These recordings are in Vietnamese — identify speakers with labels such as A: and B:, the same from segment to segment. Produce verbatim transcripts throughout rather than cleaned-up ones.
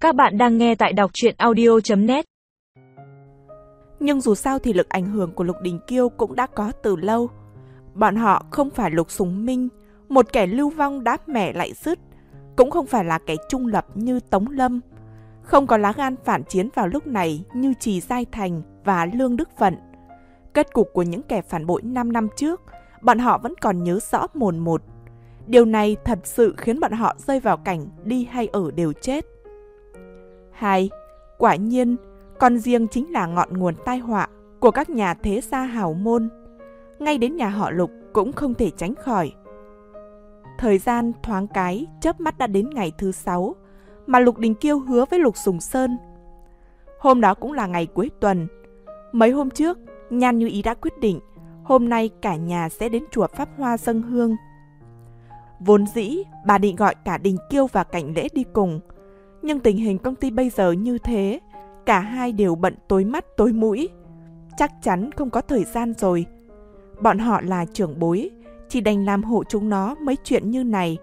A: Các bạn đang nghe tại đọc truyện audio chấm net.
B: Nhưng dù sao thì lực ảnh hưởng của Lục Đình Kiêu cũng đã có từ lâu. Bọn họ không phải Lục Sùng Minh, một kẻ lưu vong đáp mẻ lại dứt, cũng không phải là kẻ trung lập như Tống Lâm, không có lá gan phản chiến vào lúc này như Trì Giai Thành và Lương Đức Vận. Kết cục của những kẻ phản bội năm năm trước, bọn họ vẫn còn nhớ rõ mồn một. Điều này thật sự khiến bọn họ rơi vào cảnh đi hay ở đều chết. Hai, quả nhiên, con riêng chính là ngọn nguồn tai họa của các nhà thế gia hào môn. Ngay đến nhà họ Lục cũng không thể tránh khỏi. Thời gian thoáng cái, chớp mắt đã đến ngày thứ sáu, mà Lục Đình Kiêu hứa với Lục Sùng Sơn. Hôm đó cũng là ngày cuối tuần. Mấy hôm trước, Nhan Như Ý đã quyết định, hôm nay cả nhà sẽ đến chùa Pháp Hoa dâng hương. Vốn dĩ, bà định gọi cả Đình Kiêu và Cảnh Lễ đi cùng. Nhưng tình hình công ty bây giờ như thế, cả hai đều bận tối mắt tối mũi. Chắc chắn không có thời gian rồi. Bọn họ là trưởng bối, chỉ đành làm hộ chúng nó mấy chuyện như này.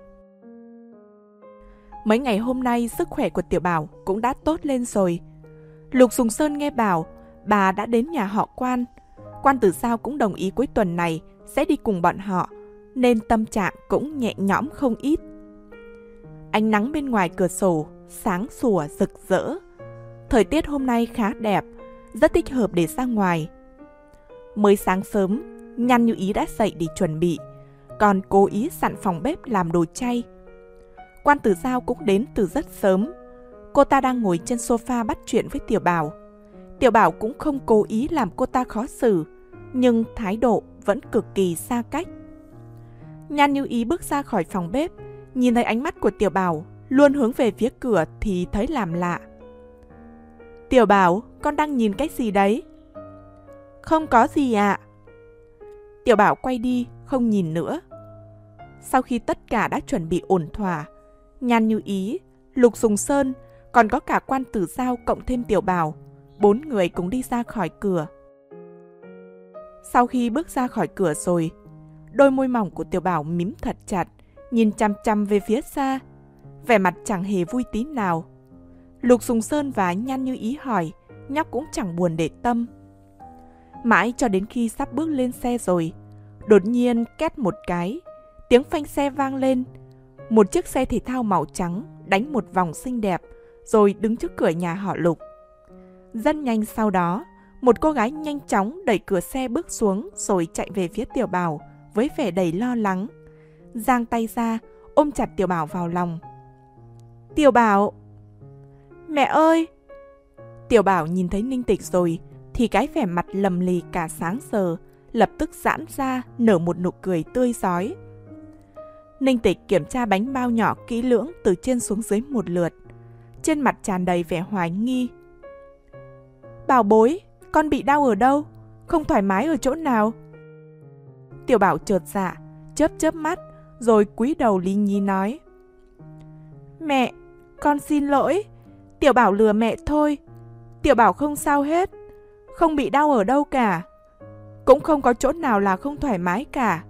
B: Mấy ngày hôm nay sức khỏe của Tiểu Bảo cũng đã tốt lên rồi. Lục Sùng Sơn nghe bảo bà đã đến nhà họ Quan. Quan Tử Giao cũng đồng ý cuối tuần này sẽ đi cùng bọn họ, nên tâm trạng cũng nhẹ nhõm không ít. Ánh nắng bên ngoài cửa sổ sáng sủa rực rỡ. Thời tiết hôm nay khá đẹp, rất thích hợp để ra ngoài. Mới sáng sớm, Nhan Như Ý đã dậy để chuẩn bị, còn cố ý dặn phòng bếp làm đồ chay. Quan Tử Giao cũng đến từ rất sớm. Cô ta đang ngồi trên sofa bắt chuyện với Tiểu Bảo. Tiểu Bảo cũng không cố ý làm cô ta khó xử, nhưng thái độ vẫn cực kỳ xa cách. Nhan Như Ý bước ra khỏi phòng bếp, nhìn thấy ánh mắt của Tiểu Bảo luôn hướng về phía cửa thì thấy làm lạ. Tiểu Bảo, con đang nhìn cái gì đấy? Không có gì ạ. Tiểu Bảo quay đi, không nhìn nữa. Sau khi tất cả đã chuẩn bị ổn thỏa, Nhan Như Ý, Lục Sùng Sơn, còn có cả Quan Tử Giao cộng thêm Tiểu Bảo, bốn người cùng đi ra khỏi cửa. Sau khi bước ra khỏi cửa rồi, đôi môi mỏng của Tiểu Bảo mím thật chặt, nhìn chăm chăm về phía xa, vẻ mặt chẳng hề vui tí nào. Lục Sùng Sơn và Nhan Như Ý hỏi, nhóc cũng chẳng buồn để tâm. Mãi cho đến khi sắp bước lên xe rồi, đột nhiên két một cái, tiếng phanh xe vang lên. Một chiếc xe thể thao màu trắng đánh một vòng xinh đẹp, rồi đứng trước cửa nhà họ Lục. Rất nhanh sau đó, một cô gái nhanh chóng đẩy cửa xe bước xuống rồi chạy về phía Tiểu Bảo với vẻ đầy lo lắng. Giang tay ra, ôm chặt Tiểu Bảo vào lòng. Tiểu Bảo! Mẹ ơi! Tiểu Bảo nhìn thấy Ninh Tịch rồi, thì cái vẻ mặt lầm lì cả sáng giờ, lập tức giãn ra, nở một nụ cười tươi rói. Ninh Tịch kiểm tra bánh bao nhỏ kỹ lưỡng từ trên xuống dưới một lượt. Trên mặt tràn đầy vẻ hoài nghi. Bảo bối, con bị đau ở đâu? Không thoải mái ở chỗ nào? Tiểu Bảo chột dạ, chớp chớp mắt, rồi cúi đầu lý nhí nói. Mẹ, con xin lỗi. Tiểu Bảo lừa mẹ thôi. Tiểu Bảo không sao hết. Không bị đau ở đâu cả. Cũng không có chỗ nào là không thoải mái cả.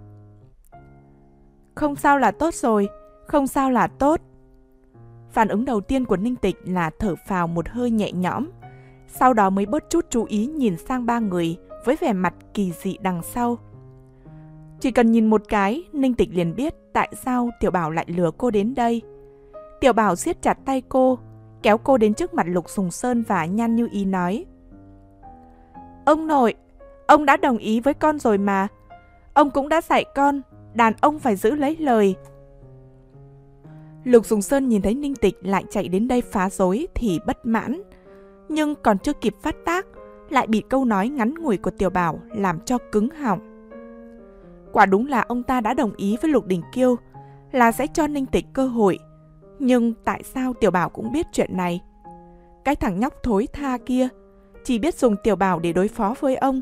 B: Không sao là tốt rồi. Không sao là tốt. Phản ứng đầu tiên của Ninh Tịch là thở phào một hơi nhẹ nhõm. Sau đó mới bớt chút chú ý nhìn sang ba người với vẻ mặt kỳ dị đằng sau. Chỉ cần nhìn một cái, Ninh Tịch liền biết tại sao Tiểu Bảo lại lừa cô đến đây. Tiểu Bảo siết chặt tay cô, kéo cô đến trước mặt Lục Sùng Sơn và Nhan Như Ý nói. Ông nội, ông đã đồng ý với con rồi mà. Ông cũng đã dạy con, đàn ông phải giữ lấy lời. Lục Sùng Sơn nhìn thấy Ninh Tịch lại chạy đến đây phá rối thì bất mãn. Nhưng còn chưa kịp phát tác, lại bị câu nói ngắn ngủi của Tiểu Bảo làm cho cứng họng. Quả đúng là ông ta đã đồng ý với Lục Đình Kiêu là sẽ cho Ninh Tịch cơ hội. Nhưng tại sao Tiểu Bảo cũng biết chuyện này? Cái thằng nhóc thối tha kia chỉ biết dùng Tiểu Bảo để đối phó với ông.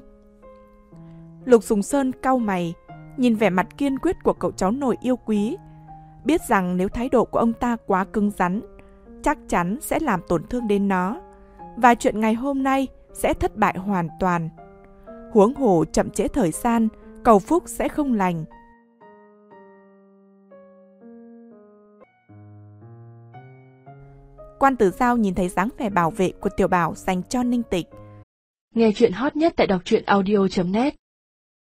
B: Lục Sùng Sơn cau mày, nhìn vẻ mặt kiên quyết của cậu cháu nội yêu quý, biết rằng nếu thái độ của ông ta quá cứng rắn, chắc chắn sẽ làm tổn thương đến nó, và chuyện ngày hôm nay sẽ thất bại hoàn toàn. Huống hồ chậm trễ thời gian, cầu phúc sẽ không lành. Quan Tử Giao nhìn thấy dáng vẻ bảo vệ của Tiểu Bảo dành cho Ninh Tịch.
A: Nghe chuyện hot nhất tại đọc truyện audio chấm net